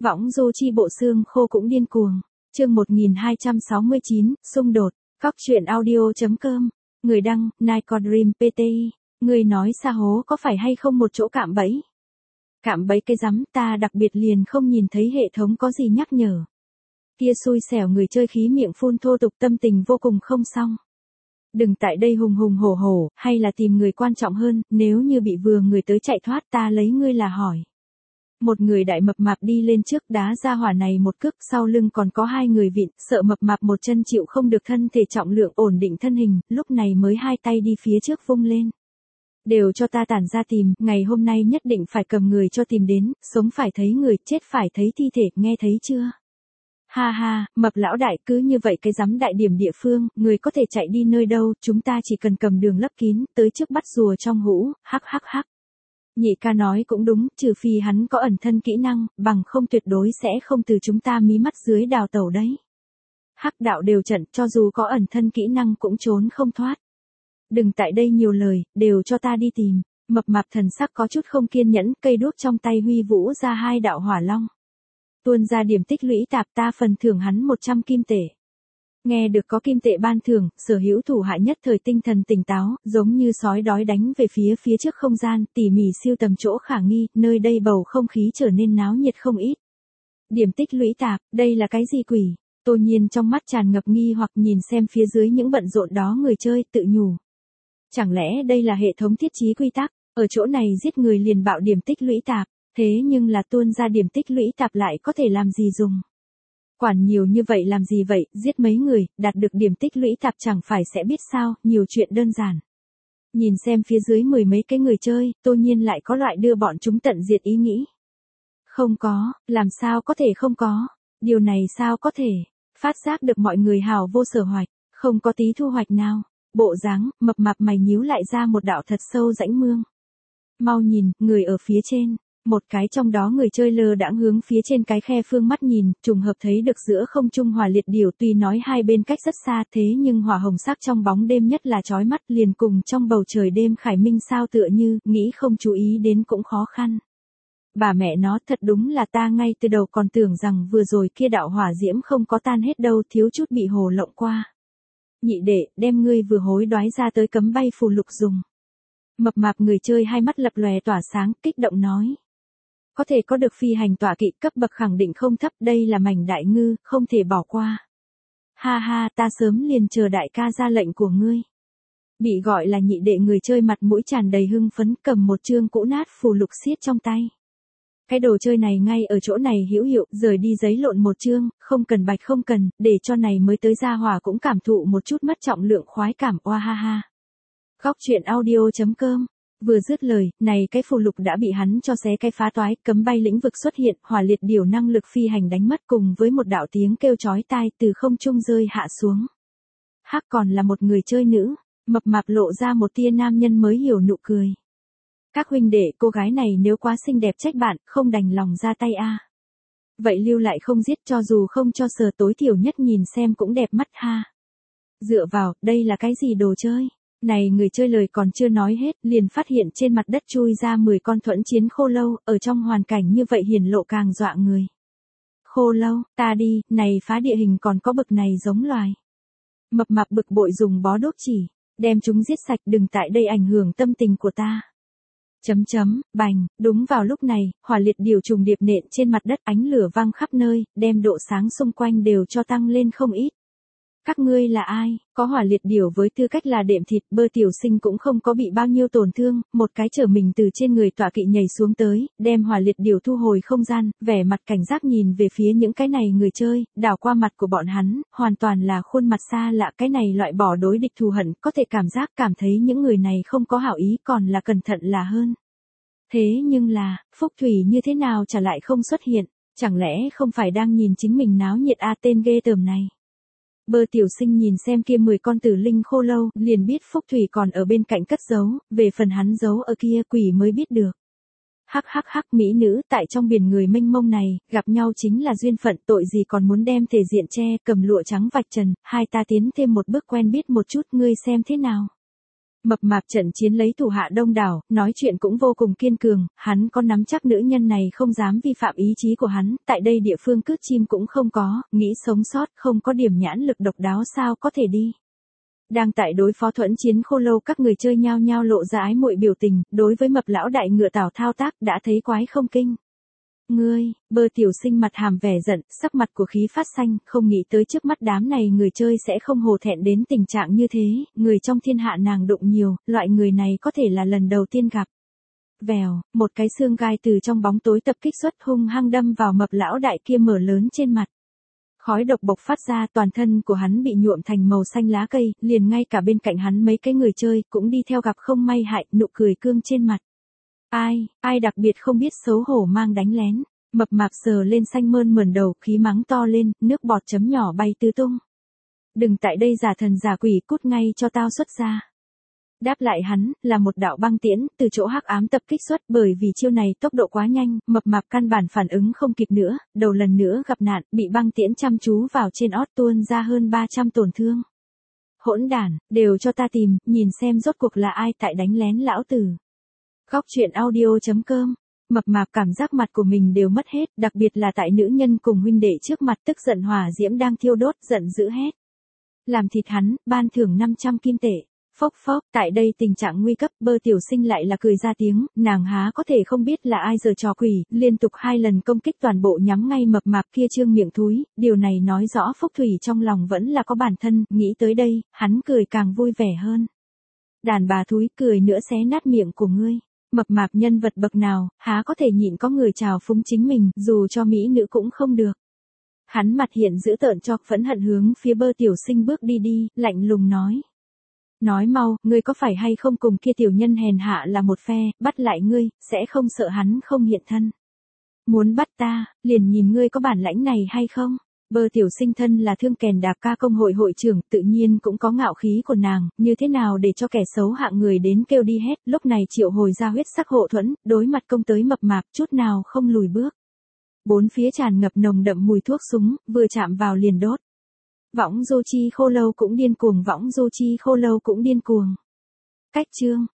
Võng du chi bộ xương khô cũng điên cuồng. Chương 1269, xung đột. Góc truyện audio.com. Người đăng, Nico Dream PTI. Người nói Sa Hố có phải hay không một chỗ cạm bẫy? Cạm bẫy cái rắm, ta đặc biệt liền không nhìn thấy hệ thống có gì nhắc nhở. Kia xui xẻo người chơi khí miệng phun thô tục, tâm tình vô cùng không xong. Đừng tại đây hùng hùng hổ hổ, hay là tìm người quan trọng hơn, nếu như bị vừa người tới chạy thoát ta lấy ngươi là hỏi. Một người đại mập mạp đi lên trước đá ra hỏa này một cước, sau lưng còn có hai người vịn, sợ mập mạp một chân chịu không được thân thể trọng lượng ổn định thân hình, lúc này mới hai tay đi phía trước vung lên. Đều cho ta tản ra tìm, ngày hôm nay nhất định phải cầm người cho tìm đến, sống phải thấy người, chết phải thấy thi thể, nghe thấy chưa? Ha ha, mập lão đại, cứ như vậy cái rắm đại điểm địa phương, người có thể chạy đi nơi đâu, chúng ta chỉ cần cầm đường lấp kín, tới trước bắt rùa trong hũ, hắc hắc hắc. Nhị ca nói cũng đúng, trừ phi hắn có ẩn thân kỹ năng, bằng không tuyệt đối sẽ không từ chúng ta mí mắt dưới đào tẩu đấy. Hắc đạo đều trận, cho dù có ẩn thân kỹ năng cũng trốn không thoát. Đừng tại đây nhiều lời, đều cho ta đi tìm. Mập mạp thần sắc có chút không kiên nhẫn, cây đuốc trong tay huy vũ ra hai đạo hỏa long. Tuôn ra điểm tích lũy tạp, ta phần thưởng hắn 100 kim tệ. Nghe được có kim tệ ban thưởng, sở hữu thủ hạ nhất thời tinh thần tỉnh táo, giống như sói đói đánh về phía trước không gian, tỉ mỉ siêu tầm chỗ khả nghi, nơi đây bầu không khí trở nên náo nhiệt không ít. Điểm tích lũy tạp, đây là cái gì quỷ? Tô Nhiên trong mắt tràn ngập nghi hoặc nhìn xem phía dưới những bận rộn đó người chơi, tự nhủ. Chẳng lẽ đây là hệ thống thiết trí quy tắc, ở chỗ này giết người liền bạo điểm tích lũy tạp, thế nhưng là tuôn ra điểm tích lũy tạp lại có thể làm gì dùng? Quản nhiều như vậy làm gì vậy, giết mấy người, đạt được điểm tích lũy tạp chẳng phải sẽ biết sao, nhiều chuyện đơn giản. Nhìn xem phía dưới mười mấy cái người chơi, Tô Nhiên lại có loại đưa bọn chúng tận diệt ý nghĩ. Không có, làm sao có thể không có, điều này sao có thể, phát giác được mọi người hào vô sở hoạch, không có tí thu hoạch nào, bộ dáng, mập mạp mày nhíu lại ra một đạo thật sâu rãnh mương. Mau nhìn, người ở phía trên. Một cái trong đó người chơi lơ đãng hướng phía trên cái khe phương mắt nhìn, trùng hợp thấy được giữa không trung hỏa liệt điểu, tuy nói hai bên cách rất xa thế nhưng hỏa hồng sắc trong bóng đêm nhất là chói mắt, liền cùng trong bầu trời đêm khải minh sao tựa như, nghĩ không chú ý đến cũng khó khăn. Bà mẹ nó, thật đúng là ta ngay từ đầu còn tưởng rằng vừa rồi kia đạo hỏa diễm không có tan hết đâu, thiếu chút bị hồ lộng qua. Nhị đệ, đem ngươi vừa hối đoái ra tới cấm bay phù lục dùng. Mập mạp người chơi hai mắt lập lòe tỏa sáng, kích động nói. Có thể có được phi hành tọa kỵ, cấp bậc khẳng định không thấp, đây là mảnh đại ngư, không thể bỏ qua. Ha ha, ta sớm liền chờ đại ca ra lệnh của ngươi. Bị gọi là nhị đệ người chơi mặt mũi tràn đầy hưng phấn, cầm một chương cũ nát phù lục xiết trong tay. Cái đồ chơi này ngay ở chỗ này hữu hiệu, rời đi giấy lộn một chương, không cần bạch không cần, để cho này mới tới gia hỏa cũng cảm thụ một chút mất trọng lượng khoái cảm, oa ha ha. Góc truyện audio.com. Vừa dứt lời, này cái phù lục đã bị hắn cho xé cái phá toái, cấm bay lĩnh vực xuất hiện, hỏa liệt điểu năng lực phi hành đánh mất cùng với một đạo tiếng kêu chói tai từ không trung rơi hạ xuống. Hắc còn là một người chơi nữ, mập mạp lộ ra một tia nam nhân mới hiểu nụ cười. Các huynh đệ, cô gái này nếu quá xinh đẹp trách bạn, không đành lòng ra tay a. Vậy lưu lại không giết, cho dù không cho sờ, tối thiểu nhất nhìn xem cũng đẹp mắt ha. Dựa vào, đây là cái gì đồ chơi? Này người chơi lời còn chưa nói hết, liền phát hiện trên mặt đất chui ra 10 con thuẫn chiến khô lâu, ở trong hoàn cảnh như vậy hiển lộ càng dọa người. Khô lâu, ta đi, này phá địa hình còn có bực này giống loài. Mập mạp bực bội dùng bó đốt chỉ, đem chúng giết sạch, đừng tại đây ảnh hưởng tâm tình của ta. Bành, đúng vào lúc này, hỏa liệt điểu trùng điệp nện trên mặt đất, ánh lửa vang khắp nơi, đem độ sáng xung quanh đều cho tăng lên không ít. Các ngươi là ai? Có hỏa liệt điểu với tư cách là đệm thịt, Bơ tiểu sinh cũng không có bị bao nhiêu tổn thương, một cái chở mình từ trên người tọa kỵ nhảy xuống tới, đem hỏa liệt điểu thu hồi không gian, vẻ mặt cảnh giác nhìn về phía những cái này người chơi, đảo qua mặt của bọn hắn, hoàn toàn là khuôn mặt xa lạ, cái này loại bỏ đối địch thù hận, có thể cảm thấy những người này không có hảo ý, còn là cẩn thận là hơn. Thế nhưng là, Phúc Thủy như thế nào trả lại không xuất hiện, chẳng lẽ không phải đang nhìn chính mình náo nhiệt tên ghê tởm này. Bơ tiểu sinh nhìn xem kia 10 con tử linh khô lâu, liền biết Phúc Thủy còn ở bên cạnh cất giấu, về phần hắn giấu ở kia quỷ mới biết được. Hắc hắc hắc, mỹ nữ tại trong biển người mênh mông này, gặp nhau chính là duyên phận, tội gì còn muốn đem thể diện che, cầm lụa trắng vạch trần, hai ta tiến thêm một bước quen biết một chút, ngươi xem thế nào. Mập mạp trận chiến lấy thủ hạ đông đảo, nói chuyện cũng vô cùng kiên cường, hắn có nắm chắc nữ nhân này không dám vi phạm ý chí của hắn, tại đây địa phương cướp chim cũng không có, nghĩ sống sót, không có điểm nhãn lực độc đáo sao có thể đi. Đang tại đối phó thuẫn chiến khô lâu, các người chơi nhao nhao lộ ra ái muội biểu tình, đối với mập lão đại ngựa Tào thao tác đã thấy quái không kinh. Ngươi, Bơ tiểu sinh mặt hàm vẻ giận, sắc mặt của khí phát xanh, không nghĩ tới trước mắt đám này người chơi sẽ không hổ thẹn đến tình trạng như thế, người trong thiên hạ nàng đụng nhiều, loại người này có thể là lần đầu tiên gặp. Vèo, một cái xương gai từ trong bóng tối tập kích xuất hung hăng đâm vào mập lão đại kia mở lớn trên mặt. Khói độc bộc phát ra, toàn thân của hắn bị nhuộm thành màu xanh lá cây, liền ngay cả bên cạnh hắn mấy cái người chơi cũng đi theo gặp không may hại, nụ cười cương trên mặt. Ai đặc biệt không biết xấu hổ mang đánh lén. Mập mạp sờ lên xanh mơn mởn đầu, khí mắng to lên, nước bọt chấm nhỏ bay tứ tung. Đừng tại đây giả thần giả quỷ, cút ngay cho tao xuất ra. Đáp lại hắn, là một đạo băng tiễn, từ chỗ hắc ám tập kích xuất, bởi vì chiêu này tốc độ quá nhanh, mập mạp căn bản phản ứng không kịp nữa, đầu lần nữa gặp nạn, bị băng tiễn chăm chú vào trên ót tuôn ra hơn 300 tổn thương. Hỗn đản, đều cho ta tìm, nhìn xem rốt cuộc là ai tại đánh lén lão tử. Góc truyện audio.com. Mập mạp cảm giác mặt của mình đều mất hết, đặc biệt là tại nữ nhân cùng huynh đệ trước mặt, tức giận hỏa diễm đang thiêu đốt, giận dữ hét. Làm thịt hắn, ban thưởng 500 kim tệ. Phốc phốc, tại đây tình trạng nguy cấp, Bơ tiểu sinh lại là cười ra tiếng, nàng há có thể không biết là ai giở trò quỷ, liên tục 2 lần công kích toàn bộ nhắm ngay mập mạp kia trương miệng thúi, điều này nói rõ Phúc Thủy trong lòng vẫn là có bản thân, nghĩ tới đây, hắn cười càng vui vẻ hơn. Đàn bà thúi, cười nữa xé nát miệng của ngươi. Mập mạp nhân vật bậc nào, há có thể nhịn có người trào phúng chính mình, dù cho mỹ nữ cũng không được. Hắn mặt hiện dữ tợn cho, phẫn hận hướng phía Bơ tiểu sinh bước đi, lạnh lùng nói. Nói mau, ngươi có phải hay không cùng kia tiểu nhân hèn hạ là một phe, bắt lại ngươi, sẽ không sợ hắn không hiện thân. Muốn bắt ta, liền nhìn ngươi có bản lãnh này hay không. Bơ tiểu sinh thân là Thương Kèn Đạp Ca công hội hội trưởng, tự nhiên cũng có ngạo khí của nàng, như thế nào để cho kẻ xấu hạng người đến kêu đi hết, lúc này triệu hồi ra huyết sắc hộ thuẫn, đối mặt công tới mập mạp, chút nào không lùi bước. Bốn phía tràn ngập nồng đậm mùi thuốc súng, vừa chạm vào liền đốt. Võng Du Chi Khô Lâu cũng điên cuồng, Võng Du Chi Khô Lâu cũng điên cuồng. Cách chương